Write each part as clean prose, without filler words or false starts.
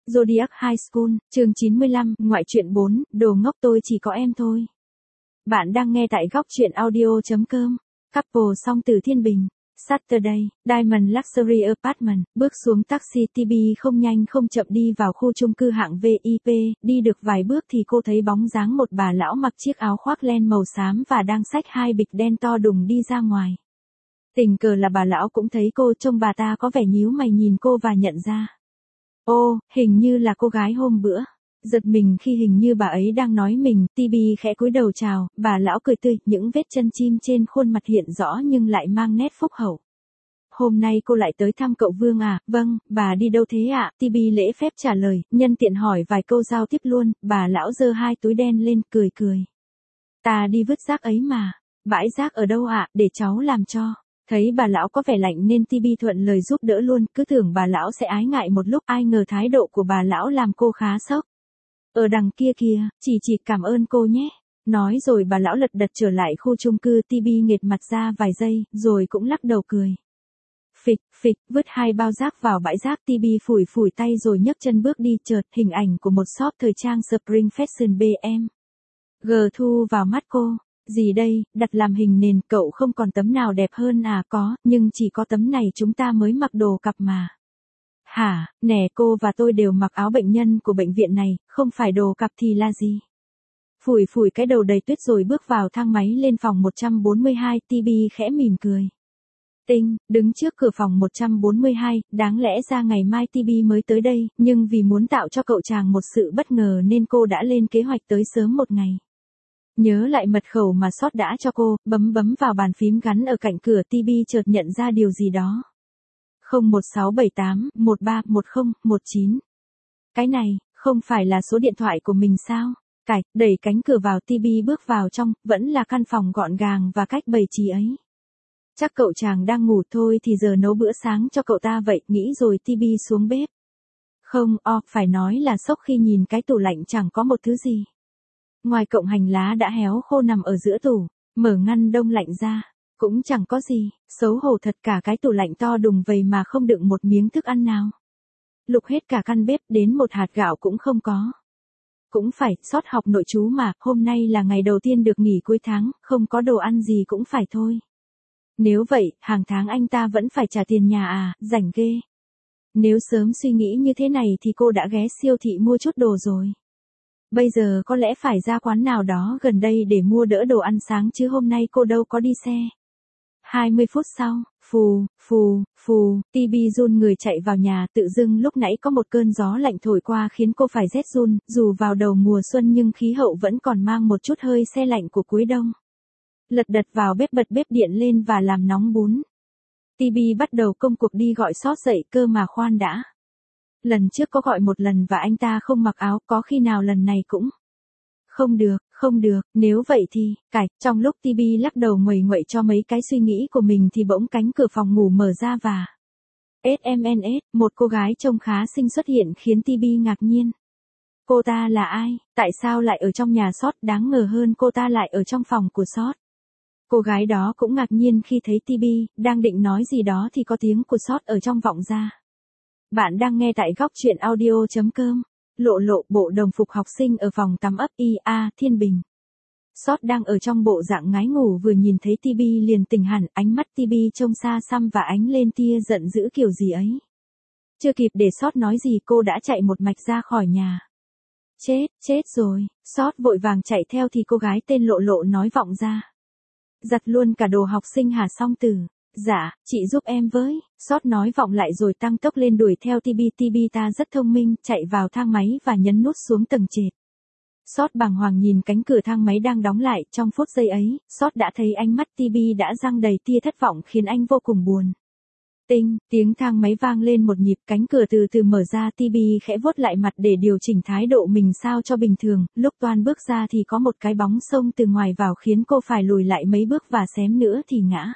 Zodiac High School, chương 95, ngoại truyện 4, đồ ngốc tôi chỉ có em thôi. Bạn đang nghe tại góc truyện audio.com. Couple song từ Thiên Bình. Saturday, Diamond Luxury Apartment, bước xuống taxi TB không nhanh không chậm đi vào khu chung cư hạng VIP, đi được vài bước thì cô thấy bóng dáng một bà lão mặc chiếc áo khoác len màu xám và đang xách hai bịch đen to đùng đi ra ngoài. Tình cờ là bà lão cũng thấy cô, trông bà ta có vẻ nhíu mày nhìn cô và nhận ra. Ô, hình như là cô gái hôm bữa. Giật mình khi hình như bà ấy đang nói mình, TB khẽ cúi đầu chào, bà lão cười tươi, những vết chân chim trên khuôn mặt hiện rõ nhưng lại mang nét phúc hậu. Hôm nay cô lại tới thăm cậu Vương à? Vâng, bà đi đâu thế ạ? TB lễ phép trả lời, nhân tiện hỏi vài câu giao tiếp luôn, bà lão giơ hai túi đen lên, cười cười. Ta đi vứt rác ấy mà. Bãi rác ở đâu ạ? Để cháu làm cho. Thấy bà lão có vẻ lạnh nên TB thuận lời giúp đỡ luôn, cứ tưởng bà lão sẽ ái ngại một lúc, ai ngờ thái độ của bà lão làm cô khá sốc. Ở đằng kia kìa, chị cảm ơn cô nhé. Nói rồi bà lão lật đật trở lại khu chung cư, TB nghệt mặt ra vài giây, rồi cũng lắc đầu cười. Phịch, vứt hai bao rác vào bãi rác, TB phủi tay rồi nhấc chân bước đi, chợt hình ảnh của một shop thời trang Spring Fashion BM. Thu vào mắt cô. Gì đây, đặt làm hình nền, cậu không còn tấm nào đẹp hơn à? Có, nhưng chỉ có tấm này chúng ta mới mặc đồ cặp mà. Hả, nè, cô và tôi đều mặc áo bệnh nhân của bệnh viện này, không phải đồ cặp thì là gì? Phủi cái đầu đầy tuyết rồi bước vào thang máy lên phòng 142, TB khẽ mỉm cười. Tinh, đứng trước cửa phòng 142, đáng lẽ ra ngày mai TB mới tới đây, nhưng vì muốn tạo cho cậu chàng một sự bất ngờ nên cô đã lên kế hoạch tới sớm một ngày. Nhớ lại mật khẩu mà Sót đã cho cô, bấm vào bàn phím gắn ở cạnh cửa, TB chợt nhận ra điều gì đó. 01678-131019. Cái này, không phải là số điện thoại của mình sao? Đẩy cánh cửa vào, TB bước vào trong, vẫn là căn phòng gọn gàng và cách bày trí ấy. Chắc cậu chàng đang ngủ thôi thì giờ nấu bữa sáng cho cậu ta vậy, nghĩ rồi TB xuống bếp. Phải nói là sốc khi nhìn cái tủ lạnh chẳng có một thứ gì. Ngoài cọng hành lá đã héo khô nằm ở giữa tủ, mở ngăn đông lạnh ra, cũng chẳng có gì, xấu hổ thật, cả cái tủ lạnh to đùng vầy mà không đựng một miếng thức ăn nào. Lục hết cả căn bếp, đến một hạt gạo cũng không có. Cũng phải, Sót học nội trú mà, hôm nay là ngày đầu tiên được nghỉ cuối tháng, không có đồ ăn gì cũng phải thôi. Nếu vậy, hàng tháng anh ta vẫn phải trả tiền nhà à, rảnh ghê. Nếu sớm suy nghĩ như thế này thì cô đã ghé siêu thị mua chút đồ rồi. Bây giờ có lẽ phải ra quán nào đó gần đây để mua đỡ đồ ăn sáng chứ hôm nay cô đâu có đi xe. 20 phút sau, TB run người chạy vào nhà, tự dưng lúc nãy có một cơn gió lạnh thổi qua khiến cô phải rét run, dù vào đầu mùa xuân nhưng khí hậu vẫn còn mang một chút hơi se lạnh của cuối đông. Lật đật vào bếp, bật bếp điện lên và làm nóng bún. TB bắt đầu công cuộc đi gọi Sót dậy, cơ mà khoan đã. Lần trước có gọi một lần và anh ta không mặc áo, có khi nào lần này cũng... Không được, nếu vậy thì... Trong lúc TB lắc đầu nguầy nguậy cho mấy cái suy nghĩ của mình thì bỗng cánh cửa phòng ngủ mở ra và... SMNS, một cô gái trông khá xinh xuất hiện khiến TB ngạc nhiên. Cô ta là ai? Tại sao lại ở trong nhà Sót? Đáng ngờ hơn, cô ta lại ở trong phòng của Sót. Cô gái đó cũng ngạc nhiên khi thấy TB, đang định nói gì đó thì có tiếng của Sót ở trong vọng ra. Bạn đang nghe tại góc truyện audio.com. Lộ bộ đồng phục học sinh ở phòng tắm ấp IA, Thiên Bình. Sót đang ở trong bộ dạng ngái ngủ, vừa nhìn thấy TB liền tỉnh hẳn, ánh mắt TB trông xa xăm và ánh lên tia giận dữ kiểu gì ấy. Chưa kịp để Sót nói gì cô đã chạy một mạch ra khỏi nhà. Chết rồi, Sót vội vàng chạy theo thì cô gái tên Lộ nói vọng ra. Giặt luôn cả đồ học sinh hả Song Tử? Dạ, chị giúp em với. Sót nói vọng lại rồi tăng tốc lên đuổi theo TB. TB ta rất thông minh, chạy vào thang máy và nhấn nút xuống tầng trệt. Sót bàng hoàng nhìn cánh cửa thang máy đang đóng lại, trong phút giây ấy, Sót đã thấy ánh mắt TB đã răng đầy tia thất vọng khiến anh vô cùng buồn. Tiếng thang máy vang lên một nhịp, cánh cửa từ từ mở ra, TB khẽ vuốt lại mặt để điều chỉnh thái độ mình sao cho bình thường, lúc toan bước ra thì có một cái bóng xông từ ngoài vào khiến cô phải lùi lại mấy bước và xém nữa thì ngã.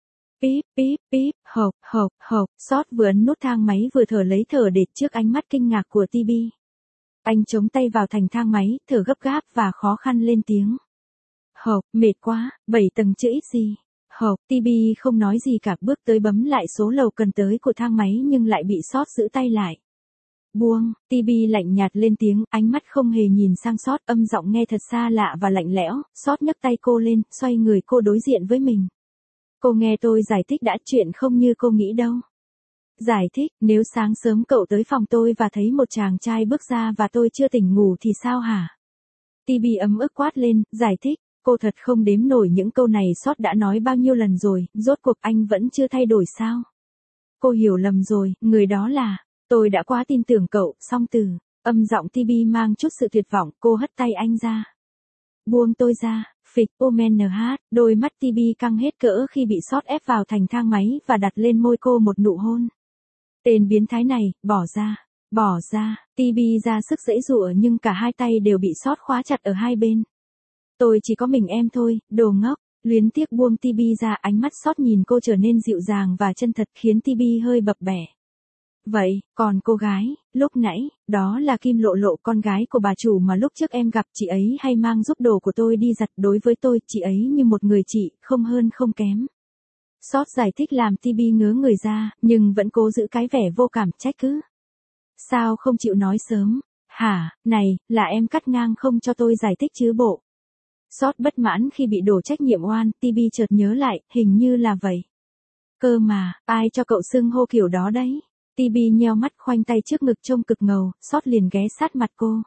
Píp, hộp, Sót vừa ấn nút thang máy vừa thở lấy thở đệt trước ánh mắt kinh ngạc của TB. Anh chống tay vào thành thang máy, thở gấp gáp và khó khăn lên tiếng. Mệt quá, 7 tầng chứ ít gì. TB không nói gì cả, bước tới bấm lại số lầu cần tới của thang máy nhưng lại bị Sót giữ tay lại. Buông, TB lạnh nhạt lên tiếng, ánh mắt không hề nhìn sang Sót, âm giọng nghe thật xa lạ và lạnh lẽo. Sót nhấc tay cô lên, xoay người cô đối diện với mình. Cô nghe tôi giải thích đã, chuyện không như cô nghĩ đâu. Giải thích, nếu sáng sớm cậu tới phòng tôi và thấy một chàng trai bước ra và tôi chưa tỉnh ngủ thì sao hả? TB ấm ức quát lên, giải thích, cô thật không đếm nổi những câu này Sót đã nói bao nhiêu lần rồi, rốt cuộc anh vẫn chưa thay đổi sao? Cô hiểu lầm rồi, người đó là, tôi đã quá tin tưởng cậu, song từ, âm giọng TB mang chút sự tuyệt vọng, cô hất tay anh ra. Buông tôi ra, phịch, OMNH, đôi mắt TB căng hết cỡ khi bị Sót ép vào thành thang máy và đặt lên môi cô một nụ hôn. Tên biến thái này, bỏ ra, TB ra sức giãy giụa nhưng cả hai tay đều bị Sót khóa chặt ở hai bên. Tôi chỉ có mình em thôi, đồ ngốc, luyến tiếc buông TB ra, ánh mắt Sót nhìn cô trở nên dịu dàng và chân thật khiến TB hơi bập bẹ. Vậy, còn cô gái, lúc nãy, đó là Kim Lộ Lộ, con gái của bà chủ mà lúc trước em gặp, chị ấy hay mang giúp đồ của tôi đi giặt, đối với tôi, chị ấy như một người chị, không hơn không kém. Sót giải thích làm TB ngớ người ra, nhưng vẫn cố giữ cái vẻ vô cảm, trách cứ. Sao không chịu nói sớm? Hả, này, là em cắt ngang không cho tôi giải thích chứ bộ. Sót bất mãn khi bị đổ trách nhiệm oan, TB chợt nhớ lại, hình như là vậy. Cơ mà, ai cho cậu xưng hô kiểu đó đấy? TB nheo mắt khoanh tay trước ngực trông cực ngầu, Sót liền ghé sát mặt cô.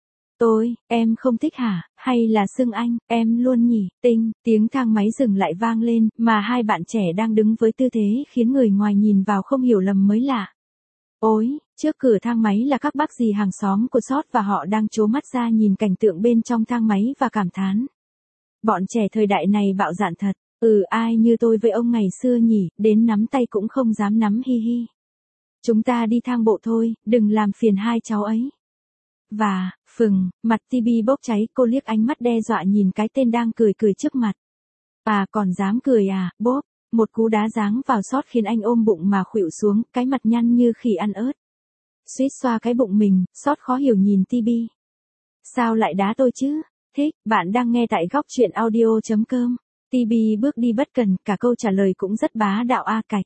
Em không thích hả, hay là xưng anh, em luôn nhỉ, Tinh, tiếng thang máy dừng lại vang lên, mà hai bạn trẻ đang đứng với tư thế khiến người ngoài nhìn vào không hiểu lầm mới lạ. Ôi, trước cửa thang máy là các bác dì hàng xóm của Sót và họ đang trố mắt ra nhìn cảnh tượng bên trong thang máy và cảm thán. Bọn trẻ thời đại này bạo dạn thật, ai như tôi với ông ngày xưa nhỉ, đến nắm tay cũng không dám nắm, hi hi. Chúng ta đi thang bộ thôi, đừng làm phiền hai cháu ấy. Và, mặt TB bốc cháy, cô liếc ánh mắt đe dọa nhìn cái tên đang cười trước mặt. Còn dám cười à, bốp, một cú đá giáng vào Sót khiến anh ôm bụng mà khuỵu xuống, cái mặt nhăn như khỉ ăn ớt. Suýt xoa cái bụng mình, Sót khó hiểu nhìn TB. Sao lại đá tôi chứ? Thích, bạn đang nghe tại góc truyện audio.com. TB bước đi bất cần, cả câu trả lời cũng rất bá đạo cạch.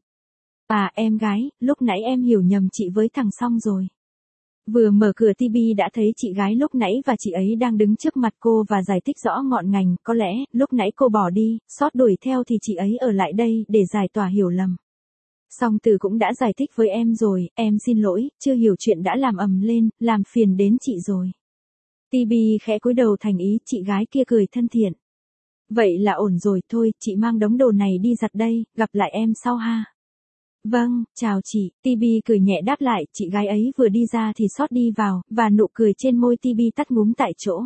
Em gái, lúc nãy em hiểu nhầm chị với thằng Song rồi. Vừa mở cửa TB đã thấy chị gái lúc nãy và chị ấy đang đứng trước mặt cô và giải thích rõ ngọn ngành, có lẽ, lúc nãy cô bỏ đi, Sót đuổi theo thì chị ấy ở lại đây để giải tỏa hiểu lầm. Song Từ cũng đã giải thích với em rồi, em xin lỗi, chưa hiểu chuyện đã làm ầm lên, làm phiền đến chị rồi. TB khẽ cúi đầu thành ý, chị gái kia cười thân thiện. Vậy là ổn rồi, thôi, chị mang đống đồ này đi giặt đây, gặp lại em sau ha. Vâng, chào chị, TB cười nhẹ đáp lại, chị gái ấy vừa đi ra thì Sót đi vào, và nụ cười trên môi TB tắt ngúm tại chỗ.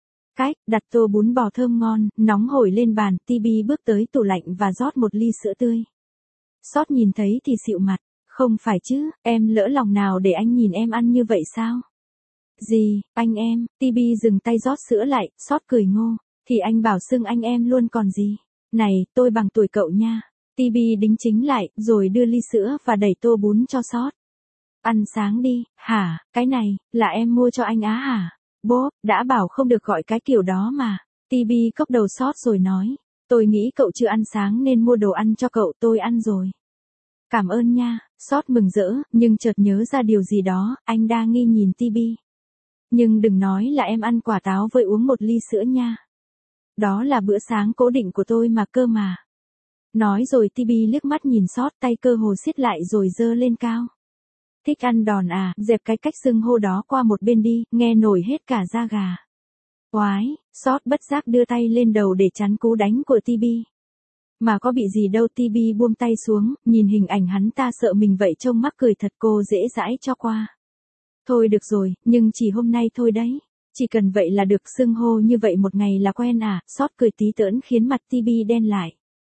Đặt tô bún bò thơm ngon, nóng hổi lên bàn, TB bước tới tủ lạnh và rót một ly sữa tươi. Sót nhìn thấy thì xịu mặt, không phải chứ, em lỡ lòng nào để anh nhìn em ăn như vậy sao? Gì, anh em, TB dừng tay rót sữa lại, Sót cười ngô, thì anh bảo xưng anh em luôn còn gì. Này, tôi bằng tuổi cậu nha. TB đính chính lại, rồi đưa ly sữa và đẩy tô bún cho Sót. Ăn sáng đi, hả, cái này, là em mua cho anh á hả? Bốp, đã bảo không được gọi cái kiểu đó mà. TB cốc đầu Sót rồi nói, tôi nghĩ cậu chưa ăn sáng nên mua đồ ăn cho cậu, tôi ăn rồi. Cảm ơn nha, Sót mừng rỡ, nhưng chợt nhớ ra điều gì đó, anh đa nghi nhìn TB. Nhưng đừng nói là em ăn quả táo với uống một ly sữa nha. Đó là bữa sáng cố định của tôi mà cơ mà. Nói rồi TB liếc mắt nhìn Sót, tay cơ hồ siết lại rồi giơ lên cao. Thích ăn đòn à, dẹp cái cách xưng hô đó qua một bên đi, nghe nổi hết cả da gà. Oái, Sót bất giác đưa tay lên đầu để chắn cú đánh của TB. Mà có bị gì đâu, TB buông tay xuống, nhìn hình ảnh hắn ta sợ mình vậy trông mắc cười thật, cô dễ dãi cho qua. Thôi được rồi, nhưng chỉ hôm nay thôi đấy. Chỉ cần vậy là được, xưng hô như vậy một ngày là quen à, Sót cười tí tởn khiến mặt TB đen lại.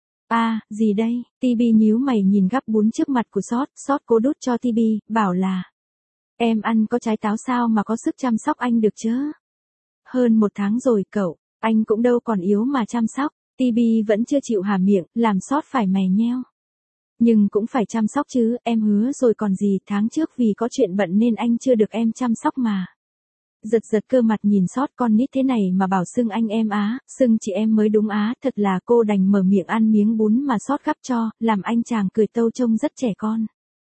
Gì đây, TB nhíu mày nhìn gắp bún trước mặt của Sót, Sót cố đút cho TB, bảo là. Em ăn có trái táo sao mà có sức chăm sóc anh được chứ? Hơn 1 tháng rồi cậu, anh cũng đâu còn yếu mà chăm sóc, TB vẫn chưa chịu há miệng, làm Sót phải mày nheo. Nhưng cũng phải chăm sóc chứ, em hứa rồi còn gì, tháng trước vì có chuyện bận nên anh chưa được em chăm sóc mà. Giật cơ mặt nhìn Sót, con nít thế này mà bảo xưng anh em á, xưng chị em mới đúng á, thật là cô đành mở miệng ăn miếng bún mà Sót gắp cho, làm anh chàng cười tâu trông rất trẻ con.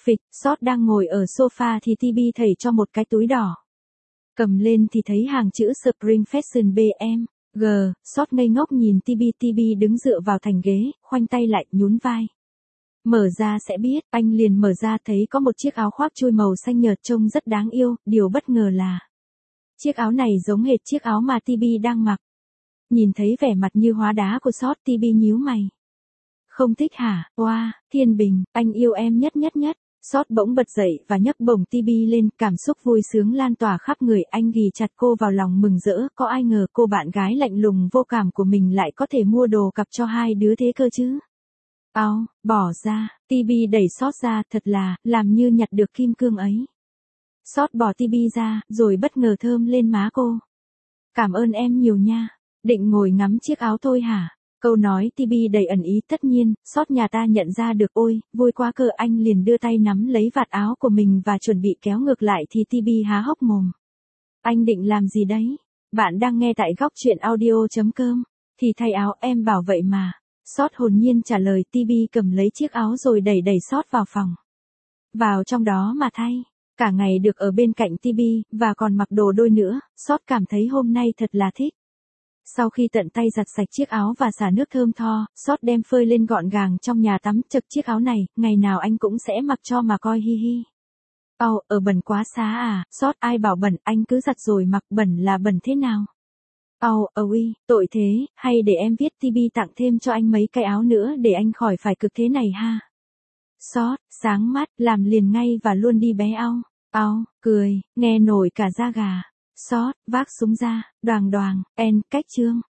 Phịch, Sót đang ngồi ở sofa thì TB thầy cho một cái túi đỏ. Cầm lên thì thấy hàng chữ Spring Fashion BM. Sót ngây ngốc nhìn TB đứng dựa vào thành ghế, khoanh tay lại, nhún vai. Mở ra sẽ biết, anh liền mở ra thấy có một chiếc áo khoác chui màu xanh nhợt trông rất đáng yêu, điều bất ngờ là chiếc áo này giống hệt chiếc áo mà TB đang mặc. Nhìn thấy vẻ mặt như hóa đá của Sót, TB nhíu mày. Không thích hả? Oa, Thiên Bình, anh yêu em nhất nhất nhất. Sót bỗng bật dậy và nhấc bổng TB lên, cảm xúc vui sướng lan tỏa khắp người, anh ghì chặt cô vào lòng mừng rỡ, có ai ngờ cô bạn gái lạnh lùng vô cảm của mình lại có thể mua đồ cặp cho hai đứa thế cơ chứ. Bỏ ra, TB đẩy Sót ra, thật là, làm như nhặt được kim cương ấy. Sót bỏ TB ra, rồi bất ngờ thơm lên má cô. Cảm ơn em nhiều nha, định ngồi ngắm chiếc áo thôi hả? Câu nói TB đầy ẩn ý, tất nhiên, Sót nhà ta nhận ra được. Ôi, vui quá cơ, anh liền đưa tay nắm lấy vạt áo của mình và chuẩn bị kéo ngược lại thì TB há hốc mồm. Anh định làm gì đấy? Bạn đang nghe tại góc truyện audio.com. Thì thay áo, em bảo vậy mà. Sót hồn nhiên trả lời. TB cầm lấy chiếc áo rồi đẩy Sót vào phòng. Vào trong đó mà thay. Cả ngày được ở bên cạnh TB, và còn mặc đồ đôi nữa, Sót cảm thấy hôm nay thật là thích. Sau khi tận tay giặt sạch chiếc áo và xả nước thơm tho, Sót đem phơi lên gọn gàng trong nhà tắm. Chực, chiếc áo này, ngày nào anh cũng sẽ mặc cho mà coi, hi hi. Bẩn quá xá à? Sót, ai bảo bẩn, anh cứ giặt rồi mặc, bẩn là bẩn thế nào? Uy, tội thế, hay để em viết TB tặng thêm cho anh mấy cái áo nữa để anh khỏi phải cực thế này ha. Sót, sáng mắt, làm liền ngay và luôn đi bé cười, nghe nổi cả da gà. Sót, vác súng ra, đoàng, cách chương.